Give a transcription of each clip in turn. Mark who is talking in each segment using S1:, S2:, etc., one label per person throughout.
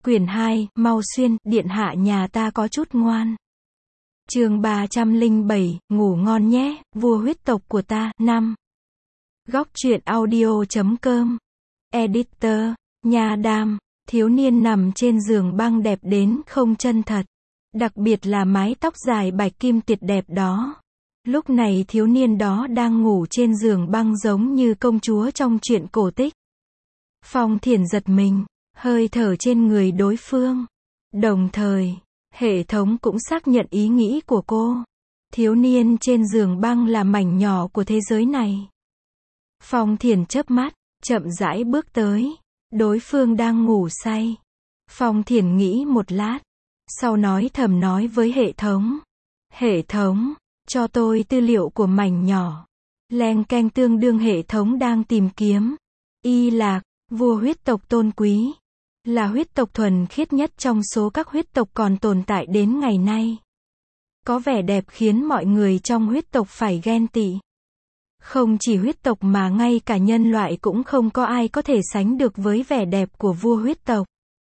S1: Quyển 2, Mau Xuyên, điện hạ nhà ta có chút ngoan. Chương 307, ngủ ngon nhé, vua huyết tộc của ta, 5. Góc truyện audio.com. Editor, Nha Đam, thiếu niên nằm trên giường băng đẹp đến không chân thật. Đặc biệt là mái tóc dài bạch kim tuyệt đẹp đó. Lúc này thiếu niên đó đang ngủ trên giường băng giống như công chúa trong truyện cổ tích. Phong Thiển giật mình, hơi thở trên người đối phương. Đồng thời, hệ thống cũng xác nhận ý nghĩ của cô. Thiếu niên trên giường băng là mảnh nhỏ của thế giới này. Phong Thiển chớp mắt, chậm rãi bước tới. Đối phương đang ngủ say. Phong Thiển nghĩ một lát, sau thầm nói với hệ thống. Hệ thống, cho tôi tư liệu của mảnh nhỏ. Leng keng, tương đương hệ thống đang tìm kiếm. Y Lạc, vua huyết tộc tôn quý. Là huyết tộc thuần khiết nhất trong số các huyết tộc còn tồn tại đến ngày nay. Có vẻ đẹp khiến mọi người trong huyết tộc phải ghen tị. Không chỉ huyết tộc mà ngay cả nhân loại cũng không có ai có thể sánh được với vẻ đẹp của vua huyết tộc.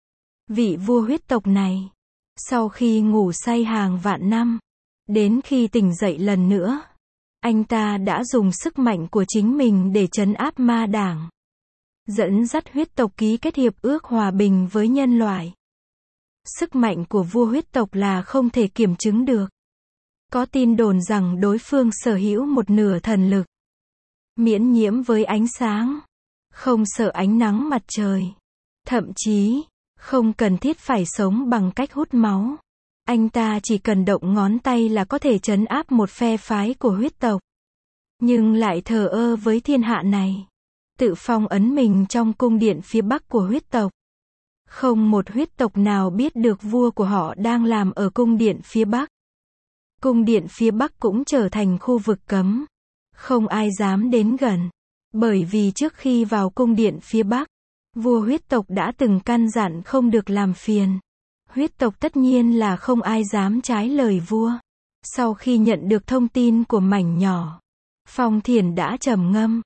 S1: Vị vua huyết tộc này, sau khi ngủ say hàng vạn năm, đến khi tỉnh dậy lần nữa, anh ta đã dùng sức mạnh của chính mình để trấn áp ma đảng. Dẫn dắt huyết tộc ký kết hiệp ước hòa bình với nhân loại. Sức mạnh của vua huyết tộc là không thể kiểm chứng được. Có tin đồn rằng đối phương sở hữu một nửa thần lực. Miễn nhiễm với ánh sáng. Không sợ ánh nắng mặt trời. Thậm chí, không cần thiết phải sống bằng cách hút máu. Anh ta chỉ cần động ngón tay là có thể trấn áp một phe phái của huyết tộc. Nhưng lại thờ ơ với thiên hạ này. Tự phong ấn mình trong cung điện phía bắc của huyết tộc. Không một huyết tộc nào biết được vua của họ đang làm ở cung điện phía bắc. Cung điện phía bắc cũng trở thành khu vực cấm. Không ai dám đến gần. Bởi vì trước khi vào cung điện phía bắc, vua huyết tộc đã từng căn dặn không được làm phiền. Huyết tộc tất nhiên là không ai dám trái lời vua. Sau khi nhận được thông tin của mảnh nhỏ, Phong Thiển đã trầm ngâm.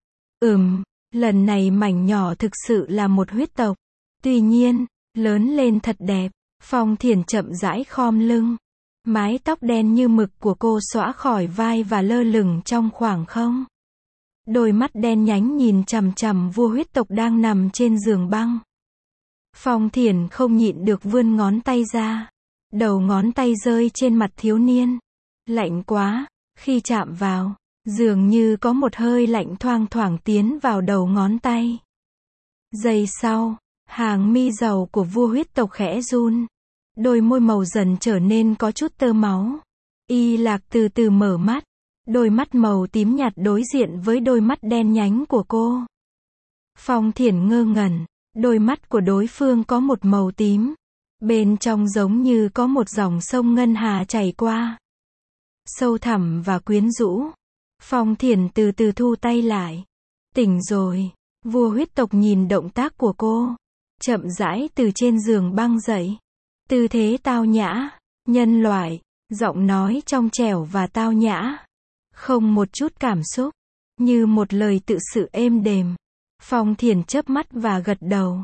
S1: Lần này mảnh nhỏ thực sự là một huyết tộc. Tuy nhiên, lớn lên thật đẹp. Phong Thiển chậm rãi khom lưng. Mái tóc đen như mực của cô xõa khỏi vai và lơ lửng trong khoảng không. Đôi mắt đen nhánh nhìn chằm chằm vua huyết tộc đang nằm trên giường băng. Phong Thiển không nhịn được vươn ngón tay ra. Đầu ngón tay rơi trên mặt thiếu niên. Lạnh quá, khi chạm vào, dường như có một hơi lạnh thoang thoảng tiến vào đầu ngón tay. Giây sau, hàng mi rầu của vua huyết tộc khẽ run. Đôi môi màu dần trở nên có chút tơ máu. Y Lạc từ từ mở mắt. Đôi mắt màu tím nhạt đối diện với đôi mắt đen nhánh của cô. Phong Thiển ngơ ngẩn. Đôi mắt của đối phương có một màu tím. Bên trong giống như có một dòng sông ngân hà chảy qua. Sâu thẳm và quyến rũ. Phong Thiển từ từ thu tay lại. Tỉnh rồi. Vua huyết tộc nhìn động tác của cô. Chậm rãi từ trên giường băng dậy. Tư thế tao nhã, nhân loại, giọng nói trong trẻo và tao nhã. Không một chút cảm xúc. Như một lời tự sự êm đềm. Phong Thiển chớp mắt và gật đầu.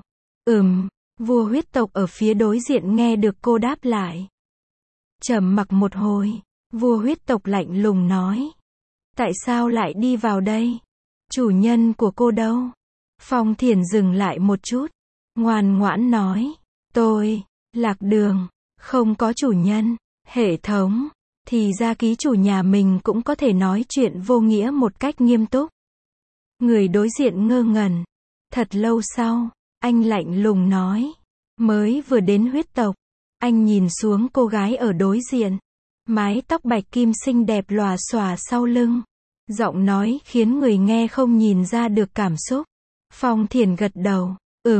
S1: Vua huyết tộc ở phía đối diện nghe được cô đáp lại. Trầm mặc một hồi, vua huyết tộc lạnh lùng nói. Tại sao lại đi vào đây? Chủ nhân của cô đâu? Phong Thiển dừng lại một chút. Ngoan ngoãn nói. Tôi, lạc đường, không có chủ nhân. Hệ thống, thì ra ký chủ nhà mình cũng có thể nói chuyện vô nghĩa một cách nghiêm túc. Người đối diện ngơ ngẩn. Thật lâu sau, anh lạnh lùng nói. Mới vừa đến huyết tộc. Anh nhìn xuống cô gái ở đối diện. Mái tóc bạch kim xinh đẹp lòa xòa sau lưng. Giọng nói khiến người nghe không nhìn ra được cảm xúc. Phong Thiển gật đầu.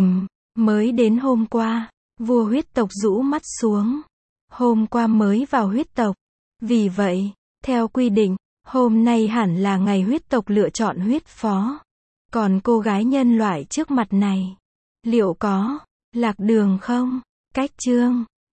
S1: Mới đến hôm qua. Vua huyết tộc rũ mắt xuống. Hôm qua mới vào huyết tộc. Vì vậy, theo quy định, hôm nay hẳn là ngày huyết tộc lựa chọn huyết phó. Còn cô gái nhân loại trước mặt này, liệu có lạc đường không? Cách chương